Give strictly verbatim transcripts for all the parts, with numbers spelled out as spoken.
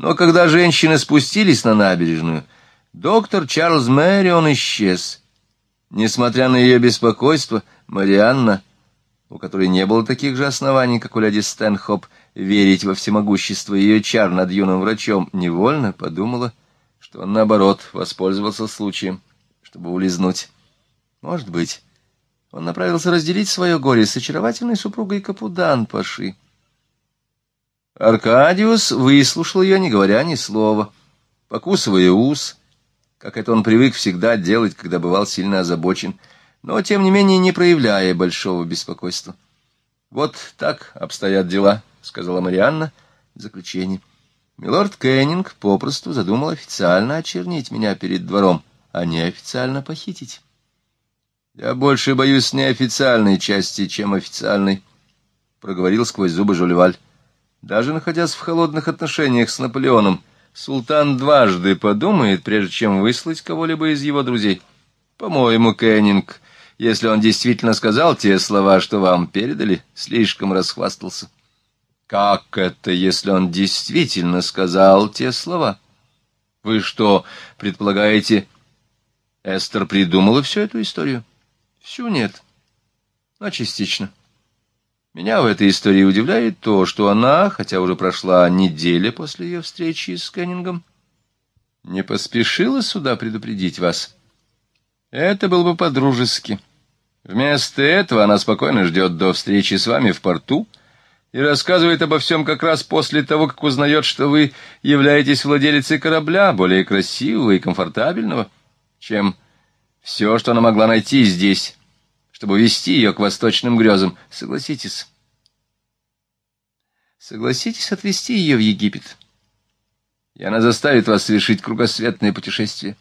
Но когда женщины спустились на набережную, доктор Чарльз Мэрион исчез. Несмотря на ее беспокойство, Марианна, у которой не было таких же оснований, как у леди Стэнхоп, верить во всемогущество ее чар над юным врачом, невольно подумала, что он, наоборот, воспользовался случаем, чтобы улизнуть. Может быть, он направился разделить свое горе с очаровательной супругой Капудан-паши. Аркадиус выслушал ее, не говоря ни слова, покусывая ус, как это он привык всегда делать, когда бывал сильно озабочен, но, тем не менее, не проявляя большого беспокойства. «Вот так обстоят дела», — сказала Марианна в заключении. «Милорд Кеннинг попросту задумал официально очернить меня перед двором, а не официально похитить». «Я больше боюсь неофициальной части, чем официальной», — проговорил сквозь зубы Жолеваль. «Даже находясь в холодных отношениях с Наполеоном, султан дважды подумает, прежде чем выслать кого-либо из его друзей. По-моему, Кеннинг, если он действительно сказал те слова, что вам передали, слишком расхвастался». «Как это, если он действительно сказал те слова? Вы что, предполагаете, Эстер придумала всю эту историю?» «Всю нет, но частично. Меня в этой истории удивляет то, что она, хотя уже прошла неделя после ее встречи с Кеннингом, не поспешила сюда предупредить вас. Это было бы по-дружески. Вместо этого она спокойно ждет до встречи с вами в порту и рассказывает обо всем как раз после того, как узнает, что вы являетесь владелицей корабля, более красивого и комфортабельного, чем все, что она могла найти здесь, чтобы вести ее к восточным грезам. Согласитесь. Согласитесь отвезти ее в Египет, и она заставит вас совершить кругосветное путешествие.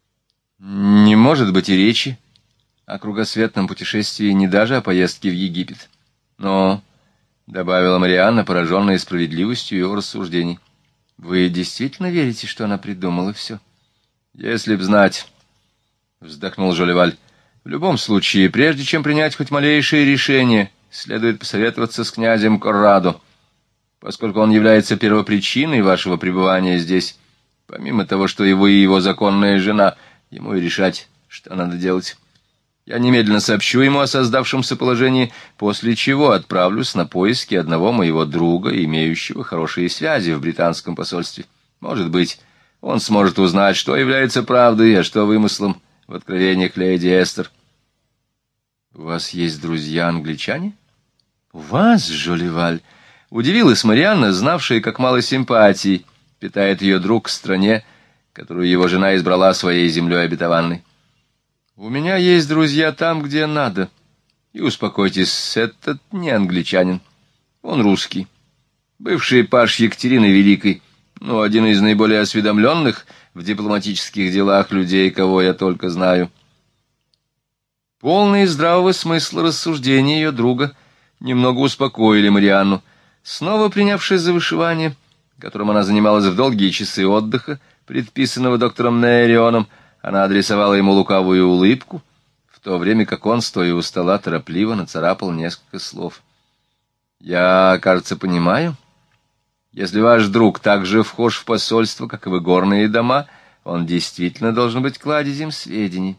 Не может быть и речи о кругосветном путешествии, не даже о поездке в Египет. Но, — добавила Марианна, пораженная справедливостью его рассуждений, — вы действительно верите, что она придумала все? Если б знать, — вздохнул Жолеваль, — в любом случае, прежде чем принять хоть малейшее решение, следует посоветоваться с князем Коррадо, поскольку он является первопричиной вашего пребывания здесь. Помимо того, что и вы, и его законная жена, ему и решать, что надо делать. Я немедленно сообщу ему о создавшемся положении, после чего отправлюсь на поиски одного моего друга, имеющего хорошие связи в британском посольстве. Может быть, он сможет узнать, что является правдой, а что вымыслом в откровениях леди Эстер. — У вас есть друзья-англичане? — У вас, Жолеваль? — удивилась Марианна, знавшая, как мало симпатий питает ее друг к стране, которую его жена избрала своей землей обетованной. У меня есть друзья там, где надо. И успокойтесь, этот не англичанин. Он русский. Бывший паж Екатерины Великой, но один из наиболее осведомленных в дипломатических делах людей, кого я только знаю. Полные здравого смысла рассуждения ее друга немного успокоили Марианну. Снова принявшись за вышивание, которым она занималась в долгие часы отдыха, предписанного доктором Нерионом, она адресовала ему лукавую улыбку, в то время как он, стоя у стола, торопливо нацарапал несколько слов. «Я, кажется, понимаю. Если ваш друг так же вхож в посольство, как и в игорные дома, он действительно должен быть кладезем сведений».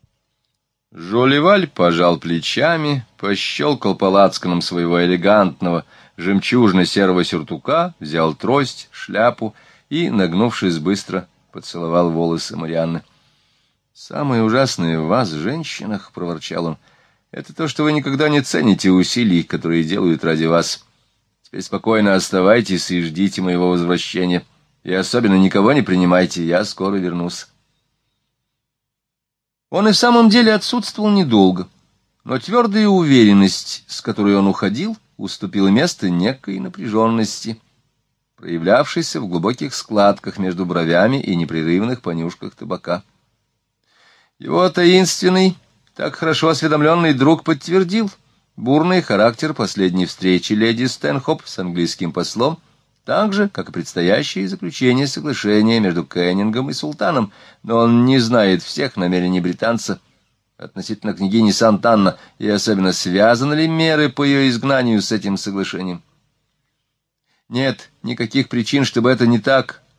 Жолеваль пожал плечами, пощелкал по лацканам своего элегантного жемчужно-серого сюртука, взял трость, шляпу и, нагнувшись, быстро поцеловал волосы Марианны. «Самое ужасное в вас, женщинах, — проворчал он, — это то, что вы никогда не цените усилий, которые делают ради вас. Теперь спокойно оставайтесь и ждите моего возвращения. И особенно никого не принимайте, я скоро вернусь». Он и в самом деле отсутствовал недолго, но твердая уверенность, с которой он уходил, уступила место некой напряженности, проявлявшейся в глубоких складках между бровями и непрерывных понюшках табака. Его таинственный, так хорошо осведомленный друг подтвердил бурный характер последней встречи леди Стэнхоп с английским послом, так же, как и предстоящее заключение соглашения между Кеннингом и султаном, но он не знает всех намерений британца относительно княгини Сант'Анна, и особенно связаны ли меры по ее изгнанию с этим соглашением. Нет никаких причин, чтобы это не так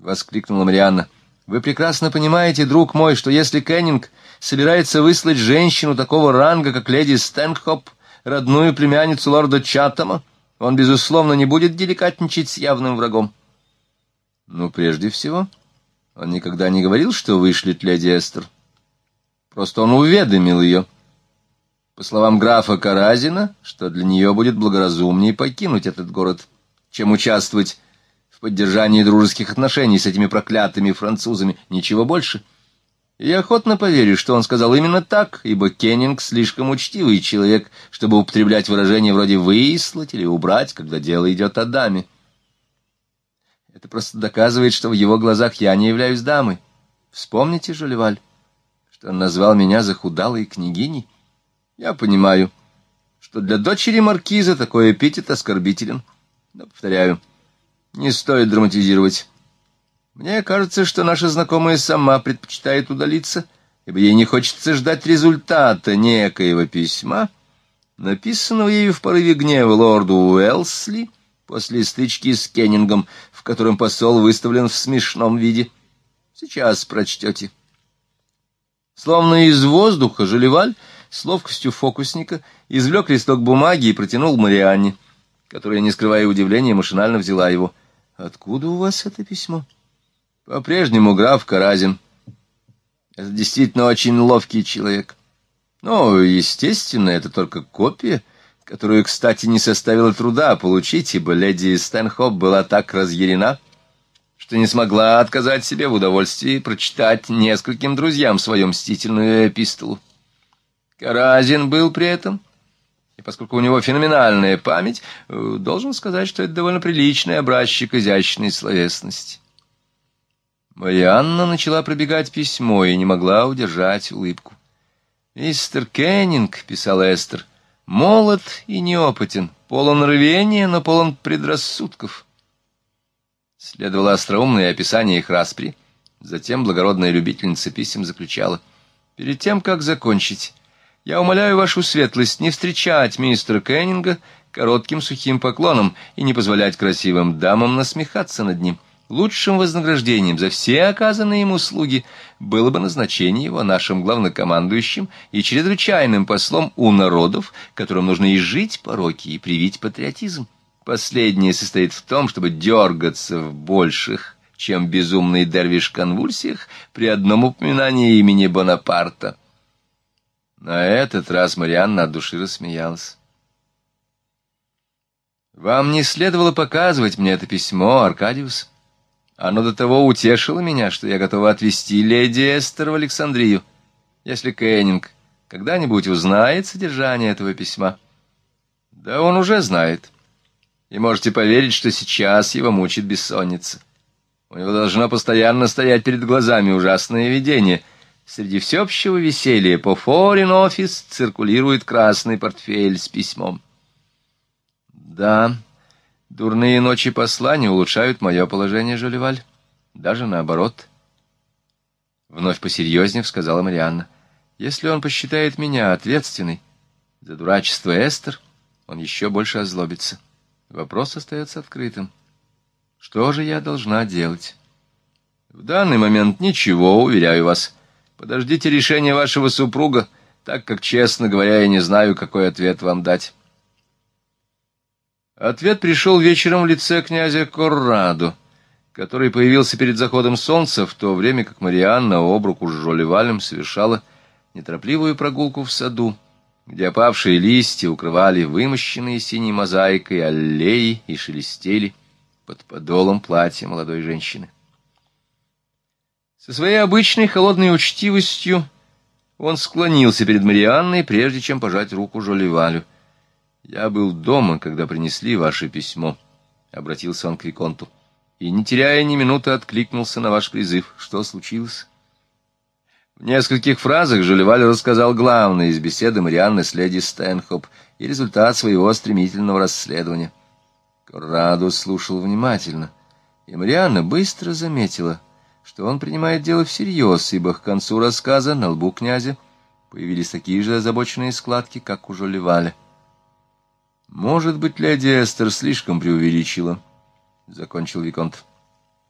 воскликнула Марианна. «Вы прекрасно понимаете, друг мой, что если Кеннинг собирается выслать женщину такого ранга, как леди Стэнхоп, родную племянницу лорда Чаттама, он, безусловно, не будет деликатничать с явным врагом». «Ну, прежде всего, он никогда не говорил, что вышлет леди Эстер. Просто он уведомил ее, по словам графа Каразина, что для нее будет благоразумнее покинуть этот город, чем участвовать в поддержании дружеских отношений с этими проклятыми французами. Ничего больше. И я охотно поверю, что он сказал именно так, ибо Кеннинг слишком учтивый человек, чтобы употреблять выражения вроде «выслать» или «убрать», когда дело идет о даме. Это просто доказывает, что в его глазах я не являюсь дамой. Вспомните, Жолеваль, что он назвал меня захудалой княгиней. Я понимаю, что для дочери маркиза такой эпитет оскорбителен. Но, повторяю, не стоит драматизировать. Мне кажется, что наша знакомая сама предпочитает удалиться, ибо ей не хочется ждать результата некоего письма, написанного ею в порыве гнева лорду Уэлсли после стычки с Кеннингом, в котором посол выставлен в смешном виде. Сейчас прочтете. Словно из воздуха Жолеваль с ловкостью фокусника извлек листок бумаги и протянул Марианне, которая, не скрывая удивления, машинально взяла его. «Откуда у вас это письмо?» «По-прежнему граф Каразин. Это действительно очень ловкий человек. Но, естественно, это только копия, которую, кстати, не составило труда получить, ибо леди Стэнхоп была так разъярена, что не смогла отказать себе в удовольствии прочитать нескольким друзьям свою мстительную эпистолу. Каразин был при этом, и поскольку у него феноменальная память, должен сказать, что это довольно приличный образчик изящной словесности». Марианна начала пробегать письмо и не могла удержать улыбку. «Мистер Кеннинг», — писала Эстер, — «молод и неопытен, полон рвения, но полон предрассудков». Следовало остроумное описание их распри. Затем благородная любительница писем заключала: «Перед тем, как закончить, я умоляю вашу светлость не встречать мистера Кеннинга коротким сухим поклоном и не позволять красивым дамам насмехаться над ним. Лучшим вознаграждением за все оказанные ему услуги было бы назначение его нашим главнокомандующим и чрезвычайным послом у народов, которым нужно изжить пороки и привить патриотизм. Последнее состоит в том, чтобы дергаться в больших, чем безумный дервиш-конвульсиях, при одном упоминании имени Бонапарта». На этот раз Марианна от души рассмеялась. «Вам не следовало показывать мне это письмо, Аркадиус. Оно до того утешило меня, что я готова отвезти леди Эстер в Александрию, если Кеннинг когда-нибудь узнает содержание этого письма. Да он уже знает. И можете поверить, что сейчас его мучит бессонница. У него должно постоянно стоять перед глазами ужасное видение. Среди всеобщего веселья по Foreign Office циркулирует красный портфель с письмом. Да, дурные ночи послания улучшают мое положение, Жолеваль. Даже наоборот. Вновь посерьезнее сказала Марианна. Если он посчитает меня ответственной за дурачество Эстер, он еще больше озлобится. Вопрос остается открытым. Что же я должна делать? В данный момент ничего, уверяю вас. Подождите решения вашего супруга, так как, честно говоря, я не знаю, какой ответ вам дать. Ответ пришел вечером в лице князя Коррадо, который появился перед заходом солнца, в то время как Марианна об руку с Жолевалем совершала неторопливую прогулку в саду, где опавшие листья укрывали вымощенные синей мозаикой аллеи и шелестели под подолом платья молодой женщины. Со своей обычной холодной учтивостью он склонился перед Марианной, прежде чем пожать руку Жолевалю. «Я был дома, когда принесли ваше письмо», — обратился он к виконту, — «и, не теряя ни минуты, откликнулся на ваш призыв. Что случилось?» В нескольких фразах Жолеваль рассказал главное из беседы Марианны с леди Стэнхоп и результат своего стремительного расследования. Коррадо слушал внимательно, и Марианна быстро заметила, что он принимает дело всерьез, ибо к концу рассказа на лбу князя появились такие же озабоченные складки, как у Жолеваля. «Может быть, леди Эстер слишком преувеличила», — закончил виконт.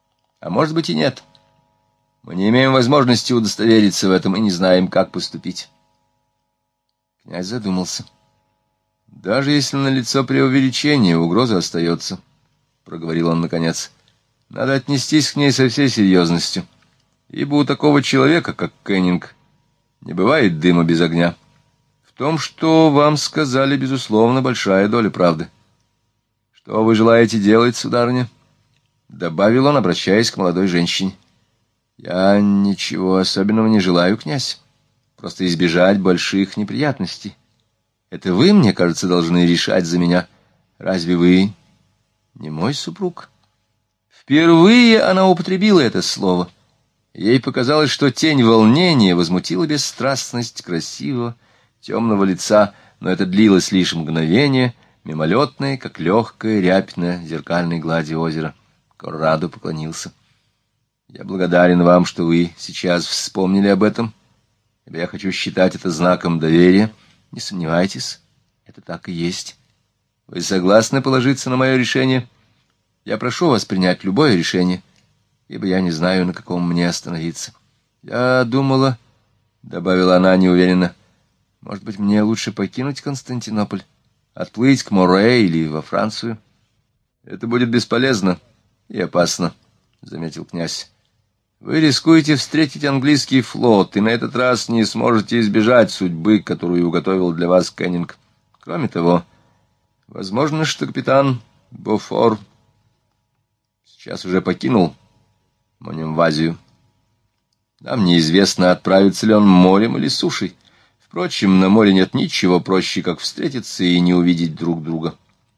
А может быть и нет. Мы не имеем возможности удостовериться в этом и не знаем, как поступить. Князь задумался. Даже если налицо преувеличение, угроза остается, — проговорил он наконец. Надо отнестись к ней со всей серьезностью, ибо у такого человека, как Кеннинг, не бывает дыма без огня. В том, что вам сказали, безусловно, большая доля правды. Что вы желаете делать, сударыня? — добавил он, обращаясь к молодой женщине. — Я ничего особенного не желаю, князь. Просто избежать больших неприятностей. Это вы, мне кажется, должны решать за меня. Разве вы не мой супруг? Впервые она употребила это слово. Ей показалось, что тень волнения возмутила бесстрастность красивого, темного лица, но это длилось лишь мгновение, мимолетное, как легкая рябь на зеркальной глади озера. Коррадо поклонился. — Я благодарен вам, что вы сейчас вспомнили об этом, ибо я хочу считать это знаком доверия. Не сомневайтесь, это так и есть. Вы согласны положиться на мое решение? Я прошу вас принять любое решение, ибо я не знаю, на каком мне остановиться. Я думала, — добавила она неуверенно, — может быть, мне лучше покинуть Константинополь, отплыть к Море или во Францию? Это будет бесполезно и опасно, — заметил князь. Вы рискуете встретить английский флот, и на этот раз не сможете избежать судьбы, которую уготовил для вас Кеннинг. Кроме того, возможно, что капитан Бофор сейчас уже покинул Монемвазию. Нам неизвестно, отправится ли он морем или сушей. Впрочем, на море нет ничего проще, как встретиться и не увидеть друг друга.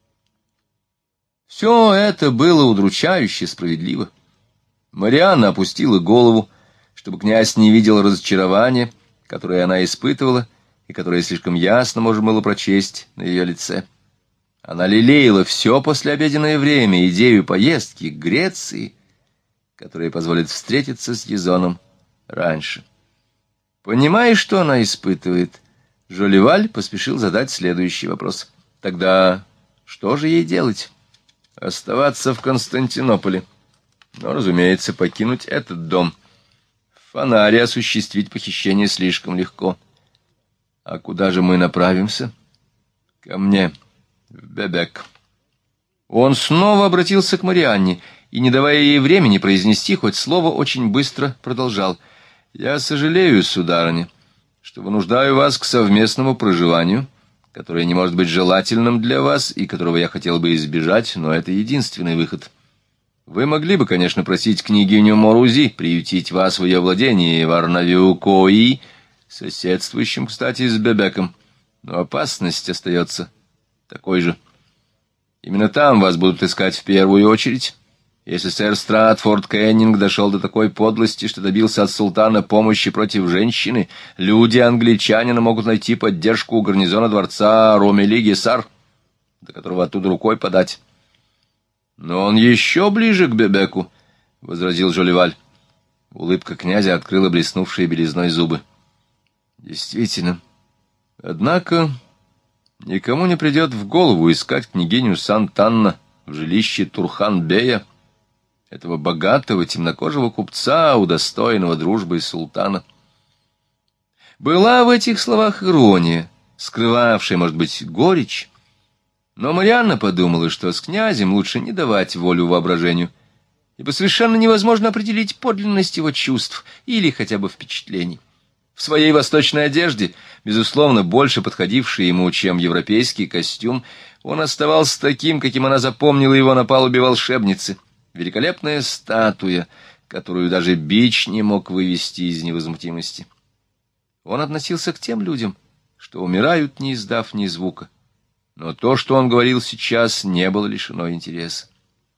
Все это было удручающе справедливо. Марианна опустила голову, чтобы князь не видел разочарования, которое она испытывала и которое слишком ясно можно было прочесть на ее лице. Она лелеяла все послеобеденное время идею поездки к Греции, которая позволит встретиться с Язоном раньше. Понимая, что она испытывает, Жоливаль поспешил задать следующий вопрос. Тогда что же ей делать? Оставаться в Константинополе. Но, разумеется, покинуть этот дом. В Фонаре осуществить похищение слишком легко. А куда же мы направимся? Ко мне, в Бебек. Он снова обратился к Марианне и, не давая ей времени произнести хоть слово, очень быстро продолжал. Я сожалею, сударыня, что вынуждаю вас к совместному проживанию, которое не может быть желательным для вас и которого я хотел бы избежать, но это единственный выход. Вы могли бы, конечно, просить княгиню Морузи приютить вас в ее владении в Арнавиу-Кои, соседствующем, кстати, с Бебеком, но опасность остается такой же. Именно там вас будут искать в первую очередь. Если сэр Стратфорд Кеннинг дошел до такой подлости, что добился от султана помощи против женщины, люди англичанина могут найти поддержку у гарнизона дворца Ромели-Гесар, до которого оттуда рукой подать. Но он еще ближе к Бебеку, — возразил Жоливаль. Улыбка князя открыла блеснувшие белизной зубы. Действительно. Однако никому не придет в голову искать княгиню Сантанна в жилище Турхан-бея, этого богатого темнокожего купца, удостоенного дружбы султана. Была в этих словах ирония, скрывавшая, может быть, горечь, но Марианна подумала, что с князем лучше не давать волю воображению, ибо совершенно невозможно определить подлинность его чувств или хотя бы впечатлений. В своей восточной одежде, безусловно, больше подходившей ему, чем европейский костюм, он оставался таким, каким она запомнила его на палубе волшебницы, великолепная статуя, которую даже бич не мог вывести из невозмутимости. Он относился к тем людям, что умирают, не издав ни звука. Но то, что он говорил сейчас, не было лишено интереса.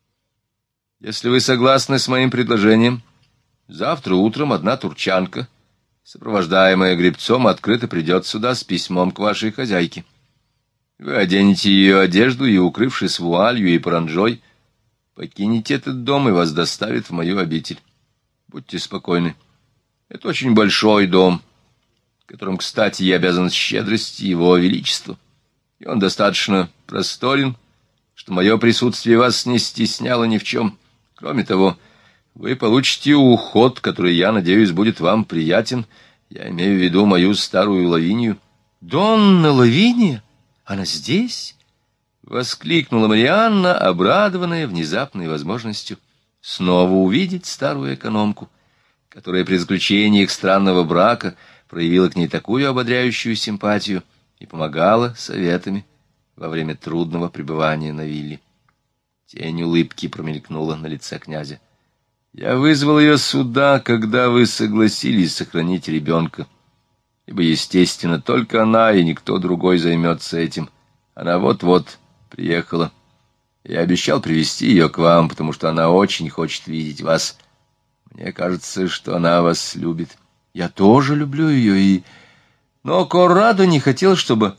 Если вы согласны с моим предложением, завтра утром одна турчанка, сопровождаемая гребцом, открыто придет сюда с письмом к вашей хозяйке. Вы оденете ее одежду и, укрывшись вуалью и паранджой, покинете этот дом и вас доставят в мою обитель. Будьте спокойны. Это очень большой дом, которым, кстати, я обязан щедрости его величества. И он достаточно просторен, что мое присутствие вас не стесняло ни в чем. Кроме того, вы получите уход, который, я надеюсь, будет вам приятен. Я имею в виду мою старую Лавинию». «Донна Лавиния? Она здесь?» — воскликнула Марианна, обрадованная внезапной возможностью снова увидеть старую экономку, которая при заключении их странного брака проявила к ней такую ободряющую симпатию и помогала советами во время трудного пребывания на вилле. Тень улыбки промелькнула на лице князя. «Я вызвал ее сюда, когда вы согласились сохранить ребенка, ибо, естественно, только она и никто другой займется этим. Она вот-вот приехала. Я обещал привести ее к вам, потому что она очень хочет видеть вас. Мне кажется, что она вас любит. Я тоже люблю ее, и... Но Коррадо не хотел, чтобы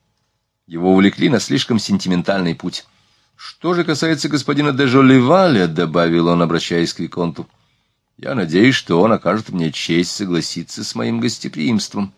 его увлекли на слишком сентиментальный путь. Что же касается господина де Жолливаля, — добавил он, обращаясь к виконту, — я надеюсь, что он окажет мне честь согласиться с моим гостеприимством.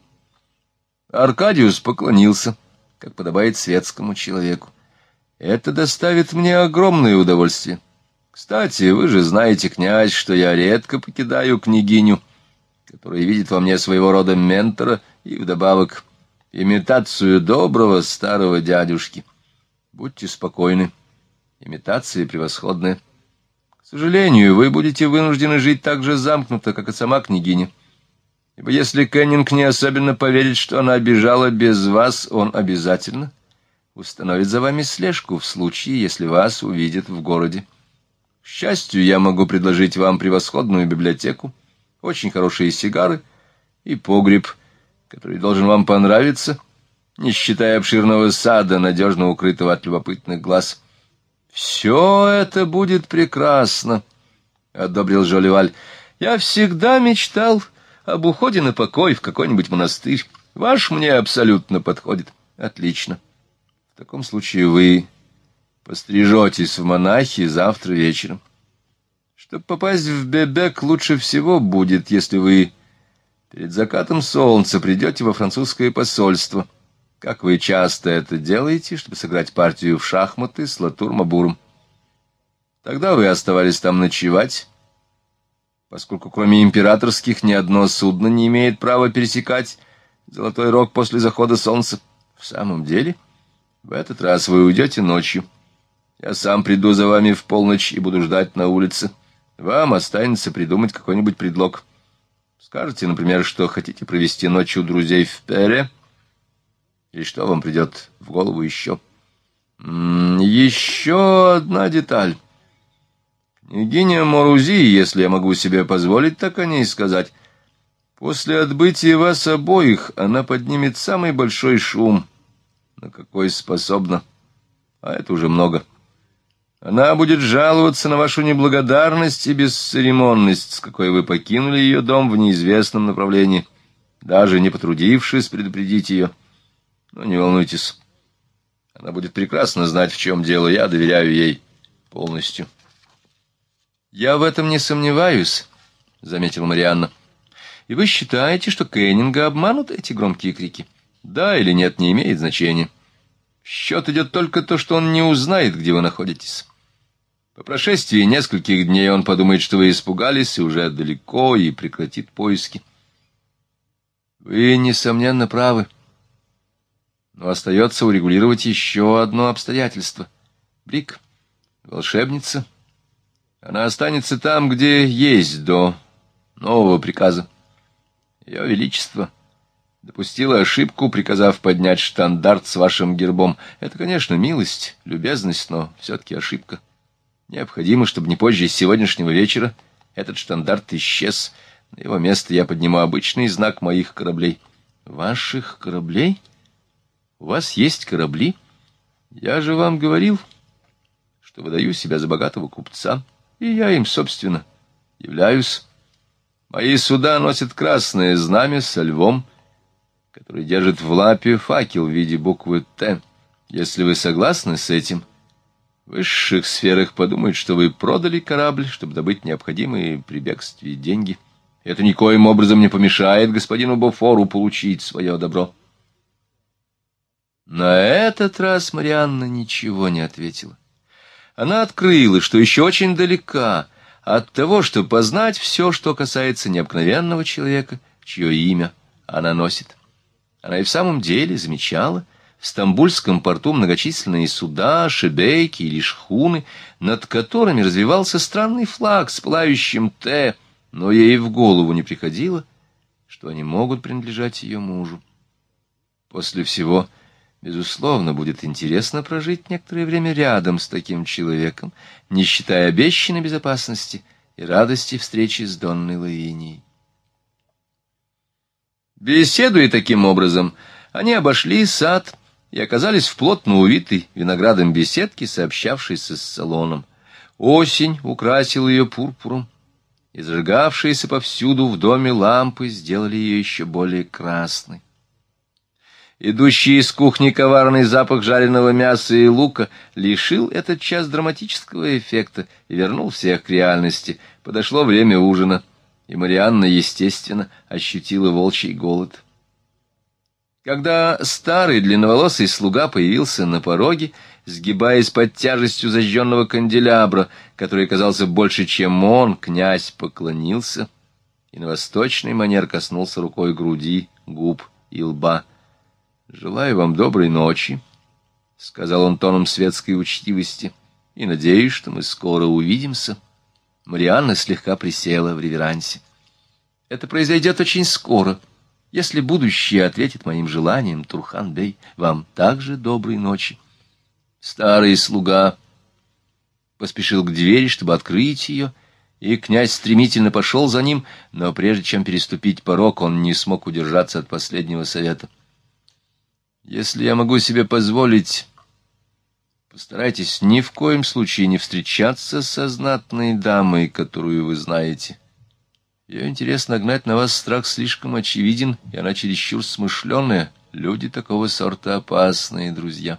Аркадиус поклонился, как подобает светскому человеку. Это доставит мне огромное удовольствие. Кстати, вы же знаете, князь, что я редко покидаю княгиню, которая видит во мне своего рода ментора и, вдобавок, имитацию доброго старого дядюшки. Будьте спокойны, имитация превосходная. К сожалению, вы будете вынуждены жить так же замкнуто, как и сама княгиня. Ибо если Кеннинг не особенно поверит, что она бежала без вас, он обязательно установит за вами слежку в случае, если вас увидят в городе. К счастью, я могу предложить вам превосходную библиотеку, очень хорошие сигары и погреб, который должен вам понравиться, не считая обширного сада, надежно укрытого от любопытных глаз. — Все это будет прекрасно, — одобрил Жолливаль. — Я всегда мечтал об уходе на покой в какой-нибудь монастырь. Ваш мне абсолютно подходит. Отлично. В таком случае вы пострижетесь в монахи завтра вечером. Чтобы попасть в Бебек, лучше всего будет, если вы перед закатом солнца придете во французское посольство, как вы часто это делаете, чтобы сыграть партию в шахматы с Латур-Мабуром. Тогда вы оставались там ночевать, поскольку кроме императорских ни одно судно не имеет права пересекать Золотой Рог после захода солнца. В самом деле, в этот раз вы уйдете ночью. Я сам приду за вами в полночь и буду ждать на улице. Вам останется придумать какой-нибудь предлог. Скажете, например, что хотите провести ночь у друзей в Пере, или что вам придет в голову еще. М -м, еще одна деталь. Княгиня Морузи, если я могу себе позволить так о ней сказать, после отбытия вас обоих она поднимет самый большой шум, на какой способна, а это уже много. Она будет жаловаться на вашу неблагодарность и бесцеремонность, с какой вы покинули ее дом в неизвестном направлении, даже не потрудившись предупредить ее. Но не волнуйтесь, она будет прекрасно знать, в чем дело, я доверяю ей полностью. — Я в этом не сомневаюсь, — заметила Марианна. — И вы считаете, что Кеннинга обманут эти громкие крики? Да или нет, не имеет значения. В счет идет только то, что он не узнает, где вы находитесь. По прошествии нескольких дней он подумает, что вы испугались и уже далеко, и прекратит поиски. Вы, несомненно, правы. Но остается урегулировать еще одно обстоятельство. Брик, волшебница, она останется там, где есть до нового приказа. Ее Величество допустила ошибку, приказав поднять штандарт с вашим гербом. Это, конечно, милость, любезность, но все-таки ошибка. Необходимо, чтобы не позже сегодняшнего вечера этот штандарт исчез. На его место я подниму обычный знак моих кораблей. Ваших кораблей? У вас есть корабли? Я же вам говорил, что выдаю себя за богатого купца, и я им, собственно, являюсь. Мои суда носят красное знамя со львом, который держит в лапе факел в виде буквы «Т». Если вы согласны с этим, в высших сферах подумают, что вы продали корабль, чтобы добыть необходимые при бегстве деньги. Это никоим образом не помешает господину Бофору получить свое добро. На этот раз Марианна ничего не ответила. Она открыла, что еще очень далека от того, чтобы познать все, что касается необыкновенного человека, чье имя она носит. Она и в самом деле замечала в Стамбульском порту многочисленные суда, шебейки или шхуны, над которыми развивался странный флаг с пылающим «Т», но ей в голову не приходило, что они могут принадлежать ее мужу. После всего, безусловно, будет интересно прожить некоторое время рядом с таким человеком, не считая обещанной безопасности и радости встречи с Донной Лавинией. Беседуя таким образом, они обошли сад и оказались в плотно увитой виноградом беседке, сообщавшейся с салоном. Осень украсила ее пурпуром, и зажигавшиеся повсюду в доме лампы сделали ее еще более красной. Идущий из кухни коварный запах жареного мяса и лука лишил этот час драматического эффекта и вернул всех к реальности. Подошло время ужина, и Марианна, естественно, ощутила волчий голод. Когда старый длинноволосый слуга появился на пороге, сгибаясь под тяжестью зажженного канделябра, который казался больше, чем он, князь поклонился и на восточный манер коснулся рукой груди, губ и лба. «Желаю вам доброй ночи», — сказал он тоном светской учтивости, — «и надеюсь, что мы скоро увидимся». Марианна слегка присела в реверансе. «Это произойдет очень скоро. Если будущее ответит моим желаниям, Турхан-бей, вам также доброй ночи». Старый слуга поспешил к двери, чтобы открыть ее, и князь стремительно пошел за ним, но прежде чем переступить порог, он не смог удержаться от последнего совета. «Если я могу себе позволить, постарайтесь ни в коем случае не встречаться со знатной дамой, которую вы знаете. Ее интерес нагнать на вас страх слишком очевиден, и она чересчур смышленая. Люди такого сорта опасные, друзья».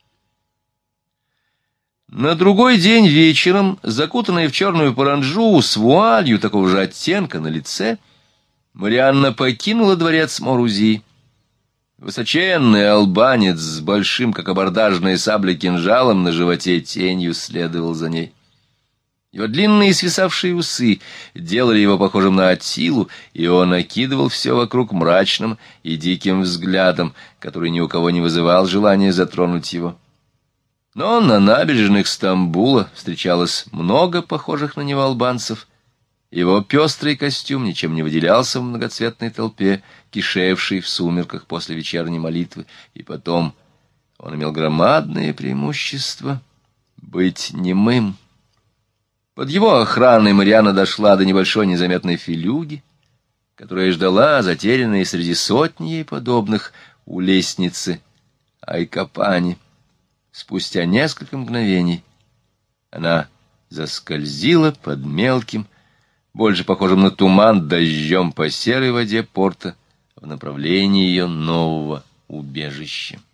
На другой день вечером, закутанная в черную паранджу с вуалью такого же оттенка на лице, Марианна покинула дворец Морузии. Высоченный албанец с большим, как абордажная сабля, кинжалом на животе тенью следовал за ней. Его длинные свисавшие усы делали его похожим на Аттилу, и он окидывал все вокруг мрачным и диким взглядом, который ни у кого не вызывал желания затронуть его. Но на набережных Стамбула встречалось много похожих на него албанцев. Его пестрый костюм ничем не выделялся в многоцветной толпе, кишевшей в сумерках после вечерней молитвы. И потом он имел громадное преимущество быть немым. Под его охраной Марианна дошла до небольшой незаметной филюги, которая ждала, затерянная среди сотни ей подобных, у лестницы Айкапани. Спустя несколько мгновений она заскользила под мелким, больше похожим на туман, дождем по серой воде порта в направлении ее нового убежища.